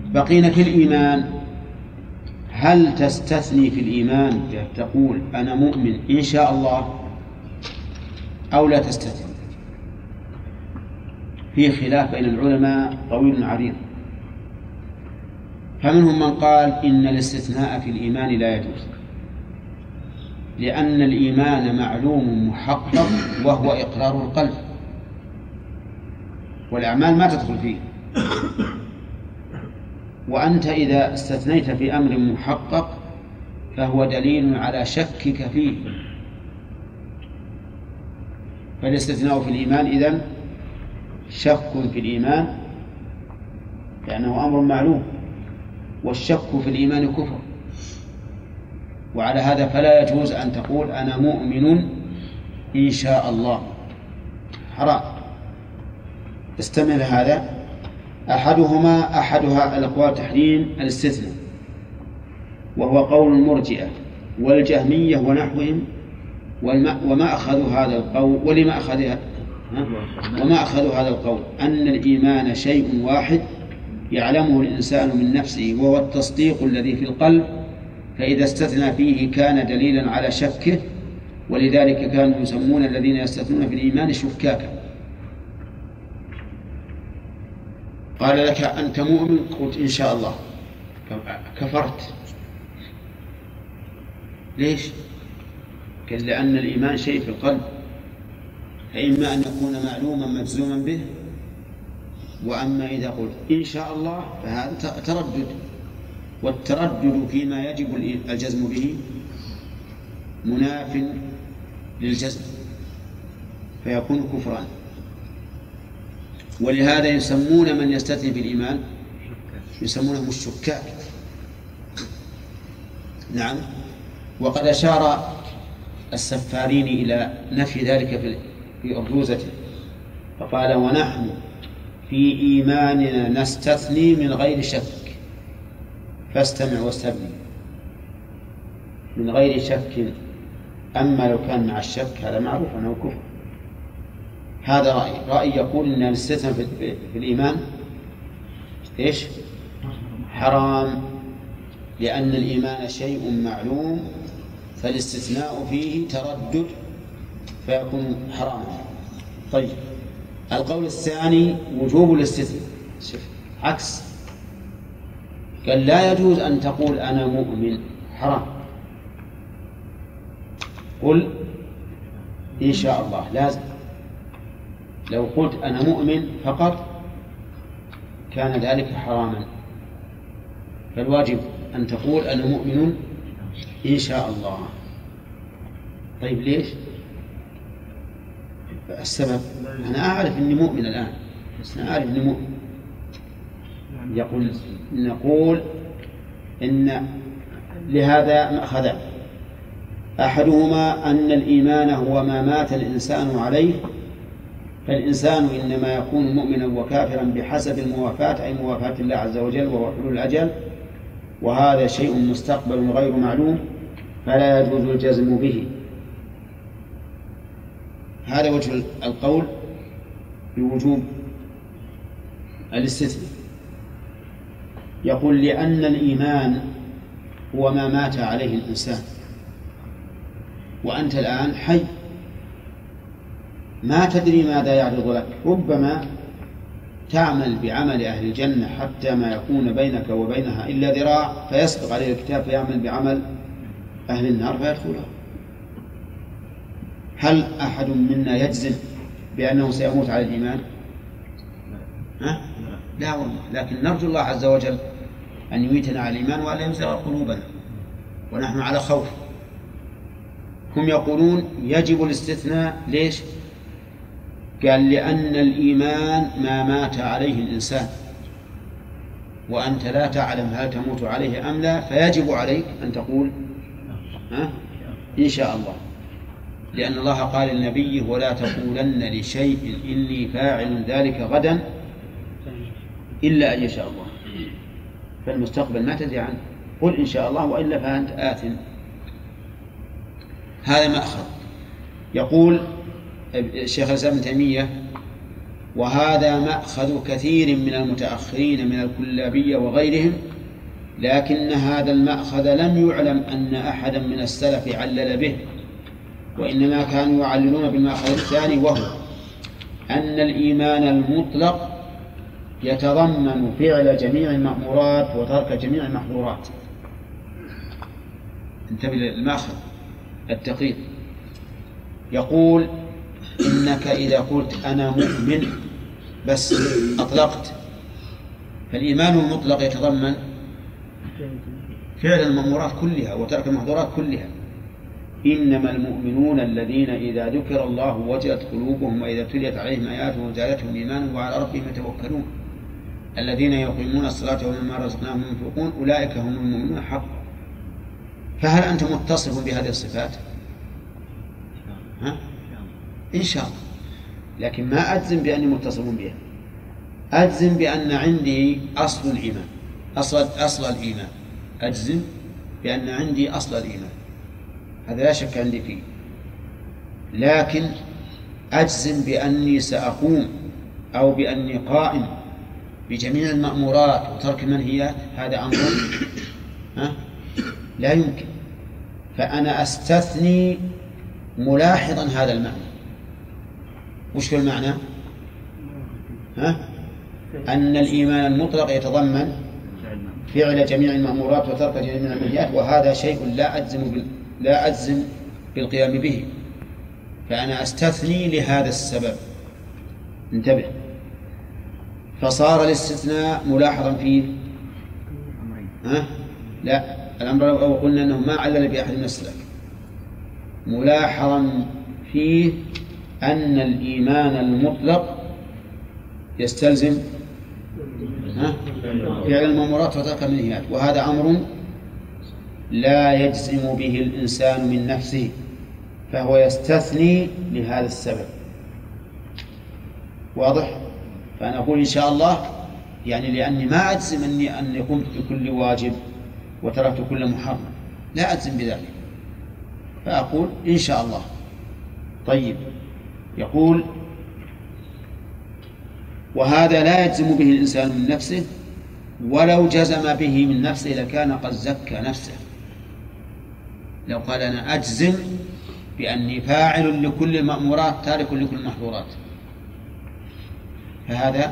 بقينا في الإيمان. هل تستثني في الإيمان تقول أنا مؤمن إن شاء الله أو لا تستثني؟ في خلاف بين العلماء طويل عريض، فمنهم من قال إن الاستثناء في الإيمان لا يجوز، لأن الإيمان معلوم محقق وهو إقرار القلب، والأعمال ما تدخل فيه. وأنت إذا استثنيت في أمر محقق فهو دليل على شكك فيه، فالاستثناء في الإيمان إذن شك في الإيمان لأنه أمر معلوم، والشك في الإيمان كفر. وعلى هذا فلا يجوز أن تقول أنا مؤمن إن شاء الله، حرام. استمع هذا. أحدها الأقوال تحريم الاستثناء، وهو قول المرجئة والجهمية ونحوهم، وما أخذوا هذا القول وما أخذوا هذا القول أن الإيمان شيء واحد يعلمه الإنسان من نفسه وهو التصديق الذي في القلب، فإذا استثنى فيه كان دليلا على شكه، ولذلك كانوا يسمون الذين يستثنون في الإيمان شكاكا. قال لك أنت مؤمن، قلت إن شاء الله، كفرت. ليش؟ قال لأن الإيمان شيء في القلب، فإما أن يكون معلوما مجزوما به، وأما إذا قلت إن شاء الله فهذا تردد، والتردد فيما يجب الجزم به مناف للجزم فيكون كفرا. ولهذا يسمون من يستثني في الإيمان يسمونهم الشكاك. نعم. وقد أشار السفارين إلى نفي ذلك في أرجوزته، فقال ونحن في إيماننا نستثني من غير شك، فاستمع واستبني. من غير شك، أما لو كان مع الشك هذا معروف أنه كفر. هذا رأي يقول أن الاستثناء في الإيمان إيش؟ حرام، لأن الإيمان شيء معلوم، فالاستثناء فيه تردد فيكون حراما. طيب، القول الثاني وجوب الاستثناء، عكس، قال لا يجوز أن تقول أنا مؤمن، حرام. قل إن شاء الله، لازم. لو قلت أنا مؤمن فقط كان ذلك حراما، فالواجب أن تقول أنا مؤمن إن شاء الله. طيب ليش؟ السبب أنا أعرف أني مؤمن الآن، بس أنا أعرف أني مؤمن. نقول إن لهذا مأخذان: أحدهما أن الإيمان هو ما مات الإنسان عليه، فالإنسان إنما يكون مؤمنا وكافرا بحسب الموافاة، أي موافاة الله عز وجل وهو حلول الأجل، وهذا شيء مستقبل غير معلوم فلا يجوز الجزم به. هذا وجه القول بوجوب الاستثناء. يقول لأن الإيمان هو ما مات عليه الإنسان، وأنت الآن حي ما تدري ماذا يعرض لك، ربما تعمل بعمل أهل الجنة حتى ما يكون بينك وبينها إلا ذراع فيسبق عليه الكتاب فيعمل بعمل أهل النار فيدخلها. هل أحد منا يجزم بأنه سيموت على الإيمان؟ لا والله، لكن نرجو الله عز وجل أن يميتنا على الإيمان وأن يمزغ قلوبنا ونحن على خوف. هم يقولون يجب الاستثناء. ليش؟ قال لأن الإيمان ما مات عليه الإنسان، وأنت لا تعلم هل تموت عليه أم لا، فيجب عليك أن تقول إن شاء الله، لأن الله قال لنبيه ولا تقولن لشيء إني فاعل ذلك غدا إلا أن يشاء الله. فالمستقبل ما تدري عنه، قل إن شاء الله وإلا فأنت آثم. هذا مأخذ. يقول الشيخ الإسلام ابن تيمية وهذا مأخذ كثير من المتأخرين من الكلابية وغيرهم، لكن هذا المأخذ لم يعلم أن أحدا من السلف علل به، وإنما كانوا يعللون بالمأخذ الثاني، وهو أن الإيمان المطلق يتضمن فعل جميع المأمورات وترك جميع المحظورات. انتبه للمأخذ الدقيق. يقول إنك إذا قلت أنا مؤمن بس أطلقت، فالإيمان المطلق يتضمن فعل المأمورات كلها وترك المحظورات كلها. إنما المؤمنون الذين إذا ذكر الله وجلت قلوبهم وإذا تليت عليهم آياته زادتهم إيمانا وعلى ربهم يتوكلون الذين يقيمون الصلاة ومما رزقناهم ينفقون أولئك هم المؤمنون حقا. فهل أنت متصف بهذه الصفات؟ ها؟ إن شاء الله، لكن ما أجزم بأني متصف بها، أجزم بأن عندي أصل الإيمان، أصل الإيمان، أجزم بأن عندي أصل الإيمان، هذا لا شك عندي فيه. لكن أجزم بأني سأقوم أو بأني قائم بجميع المأمورات وترك المنهيات، هذا أمر لا يمكن. فأنا أستثني ملاحظا هذا المعنى. وش في المعنى؟ أن الإيمان المطلق يتضمن فعل جميع المأمورات وترك جميع المنهيات، وهذا شيء لا أجزم بالقيام به، فأنا أستثني لهذا السبب. انتبه. فصار الاستثناء ملاحظا فيه لا، الأمر لو قلنا أنه ما علل بأحد من السلف، ملاحظا فيه أن الإيمان المطلق يستلزم فعل المأمورات وترك المنهيات، وهذا أمر لا يجزم به الإنسان من نفسه، فهو يستثني لهذا السبب. واضح؟ فأنا أقول إن شاء الله، يعني لأني ما أجزم أني قمت بكل واجب وتركت كل محرم، لا أجزم بذلك، فأقول إن شاء الله. طيب، يقول وهذا لا يجزم به الإنسان من نفسه، ولو جزم به من نفسه لكان قد زكى نفسه. لو قال أنا أجزم بأني فاعل لكل المأمورات تارك لكل المحظورات، فهذا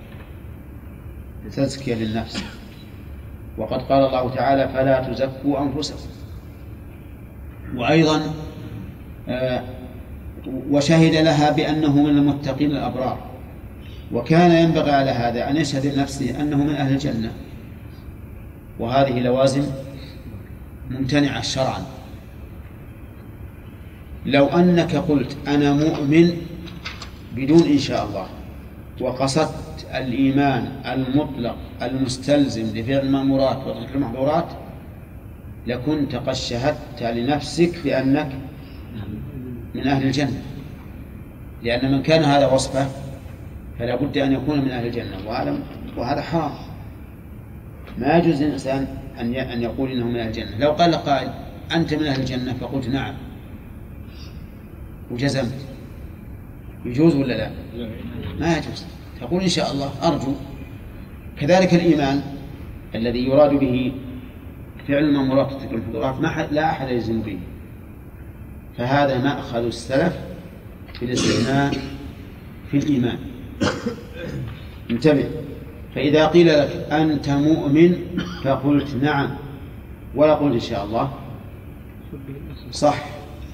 تزكية للنفس. وقد قال الله تعالى فلا تزكوا أنفسكم. وأيضا وشهد لها بأنه من المتقين الأبرار، وكان ينبغي على هذا أن يشهد لنفسه أنه من أهل الجنة، وهذه لوازم ممتنعة شرعا. لو أنك قلت أنا مؤمن بدون إن شاء الله، وقصدت الإيمان المطلق المستلزم لفعل المأمورات وترك المحظورات، لكنت قد شهدت لنفسك بأنك من أهل الجنة، لأن من كان هذا وصفه فلا بد أن يكون من أهل الجنة، وهذا حرام. ما يجوز للإنسان أن يقول إنه من أهل الجنة. لو قال قائل أنت من أهل الجنة فقلت نعم وجزمت، يجوز ولا لا؟ ما يجوز، تقول إن شاء الله أرجو. كذلك الإيمان الذي يراد به فعل المأمورات وترك المحظورات لا أحد يلزم به، فهذا مأخذ السلف في الاستثناء في الإيمان. انتبه. فإذا قيل لك أنت مؤمن فقلت نعم ولا قلت إن شاء الله، صح،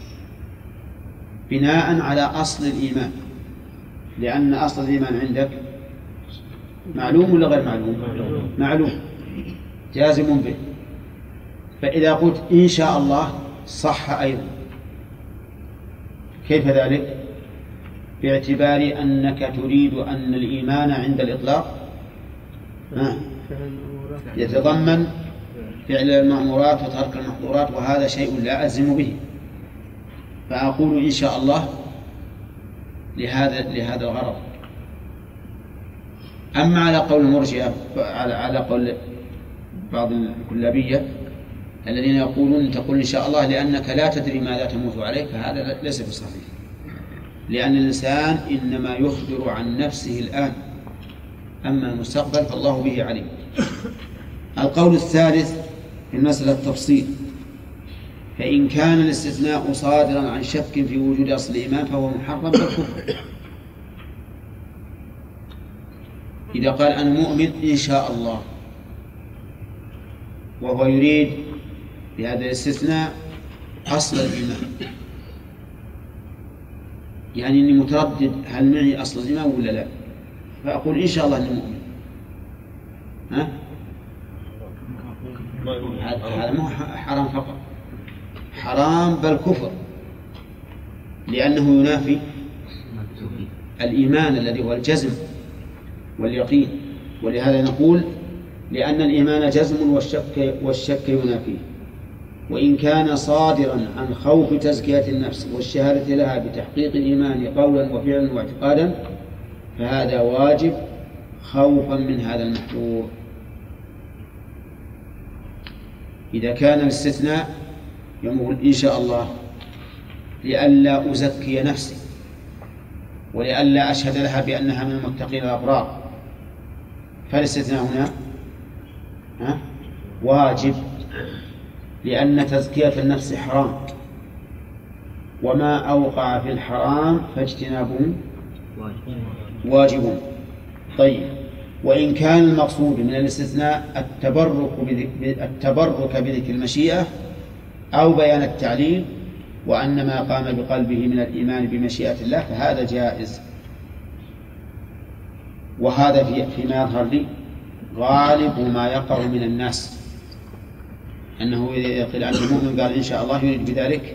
بناء على أصل الإيمان، لأن أصل الإيمان عندك معلوم ولا غير معلوم؟ معلوم، جازم به. فإذا قلت إن شاء الله صح أيضا. كيف ذلك؟ باعتبار أنك تريد أن الإيمان عند الإطلاق يتضمن فعل المأمورات وترك المحظورات، وهذا شيء لا أجزم به، فأقول إن شاء الله لهذا الغرض. أما على قول المرجئة، على قول بعض الكلابية الذين يقولون تقول إن شاء الله لأنك لا تدري ماذا تموت عليه، فهذا ليس بصحيح. لأن الإنسان إنما يخبر عن نفسه الآن، أما المستقبل فالله به عليم. القول الثالث في المسألة التفصيل، فإن كان الاستثناء صادرا عن شك في وجود أصل الإيمان فهو محرم بالكفر. إذا قال أنا مؤمن إن شاء الله وهو يريد بهذا الاستثناء أصل الإيمان، يعني إني متردد هل معي أصل الإيمان ولا لا، فأقول إن شاء الله أني مؤمن، هذا مو حرام فقط، حرام بل كفر، لأنه ينافي الإيمان الذي هو الجزم واليقين. ولهذا نقول لأن الإيمان جزم والشك ينافيه. وإن كان صادرا عن خوف تزكية النفس والشهادة لها بتحقيق الإيمان قولا وفعلا واعتقادا فهذا واجب خوفا من هذا المحذور. إذا كان الاستثناء يقول إن شاء الله لئلا أزكي نفسي ولئلا أشهد لها بأنها من المتقين الأبرار، فالاستثناء هنا واجب، لأن تزكية النفس حرام، وما أوقع في الحرام فاجتنابه واجب. طيب، وإن كان المقصود من الاستثناء التبرك بذكر المشيئة أو بيان التعليل وأن ما قام بقلبه من الإيمان بمشيئة الله فهذا جائز. وهذا فيما يظهر لي غالب ما يقع من الناس، أنه إذا يقول عن المؤمن قال إن شاء الله يريد بذلك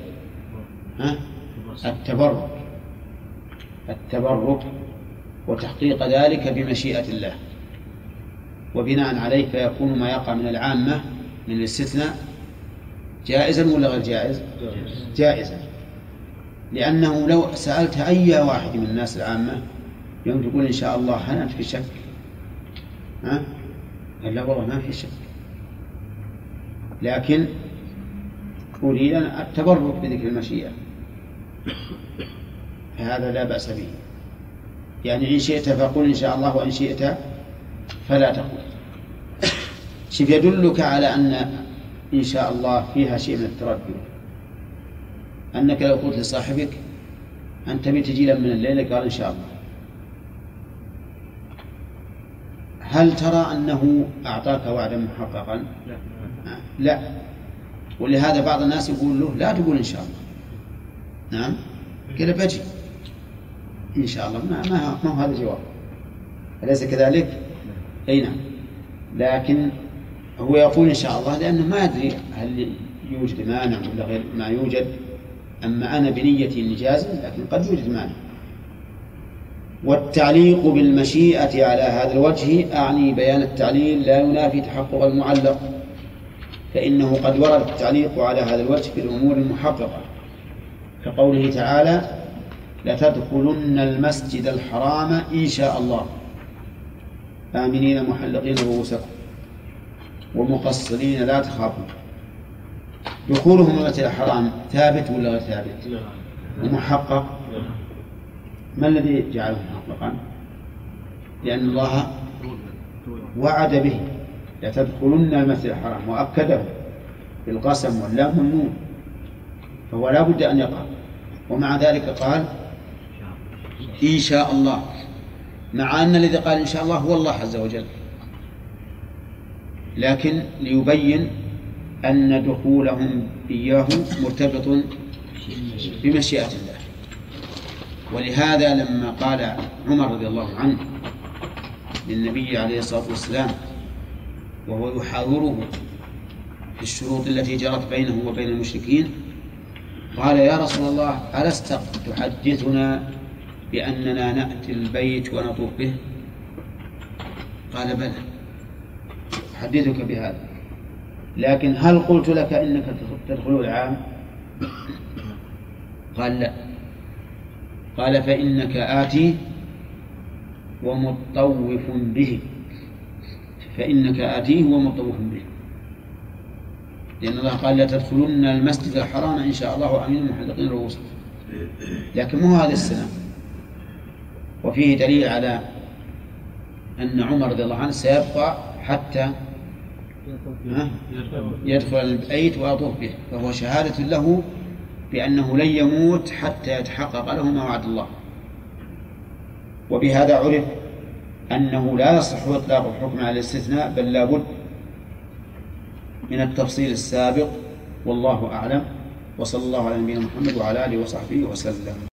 التبرك وتحقيق ذلك بمشيئة الله، وبناء عليه فيكون ما يقع من العامة من الاستثناء جائزا ولا غير جائز؟ جائزا، لأنه لو سألت أي واحد من الناس العامة يوم تقول إن شاء الله هل أنت في شك؟ لا والله ما في شك، لكن أريد التبرك بذكر المشيئة، فهذا لا بأس به. يعني إن شئت فقل إن شاء الله وإن شئت فلا تقل. شوف يدلك على أن إن شاء الله فيها شيء من التردد، أنك لو قلت لصاحبك أنت بتجي من الليلة قال إن شاء الله، هل ترى أنه أعطاك وعدا محققا؟ لا. ولهذا بعض الناس يقول له لا تقول إن شاء الله. نعم كده بجي إن شاء الله، ما هو هذا الجواب، أليس كذلك؟ أي نعم، لكن هو يقول إن شاء الله لأنه ما يدري هل يوجد مانع ولا غير ما يوجد. أما أنا بنيتي إني جازم، لكن قد يوجد مانع. والتعليق بالمشيئة على هذا الوجه أعني بيان التعليل لا ينافي تحقق المعلق، فإنه قد ورد التعليق على هذا الوجه في الأمور المحققة، كقوله تعالى لتدخلن المسجد الحرام إن شاء الله آمنين محلقين رؤوسكم ومقصرين لا تخافون. دخولهم المسجد الحرام ثابت ولا غير ثابت؟ ومحقق. ما الذي جعله محققا؟ لأن الله وعد به لتدخلن المسجد الحرام وأكده بالقسم واللام والنون، فهو لا بد أن يقع. ومع ذلك قال إن شاء الله، مع أن الذي قال إن شاء الله هو الله عز وجل، لكن ليبين أن دخولهم إياه مرتبط بمشيئة الله. ولهذا لما قال عمر رضي الله عنه للنبي عليه الصلاة والسلام وهو يحاوره في الشروط التي جرت بينه وبين المشركين، قال يا رسول الله ألست تحدثنا بأننا نأتي البيت ونطوف به؟ قال بلى أحدثك بهذا، لكن هل قلت لك إنك تدخل العام؟ قال لا. قال فإنك آتي ومطوف به، فإنك آتيه ومطوف به، لأن الله قال لا تدخلن المسجد الحرام إن شاء الله وآمنين محلقين رؤوسكم. لكن مو هذا السلام، وفيه دليل على أن عمر رضي الله عنه سيبقى حتى يدخل البيت ويطوف به، فهو شهادة له بأنه لن يموت حتى يتحقق له ما وعد الله. وبهذا عرف أنه لا يصح إطلاق الحكم على الاستثناء، بل لا بد من التفصيل السابق، والله أعلم. وصلى الله على نبينا محمد وعلى آله وصحبه وسلم.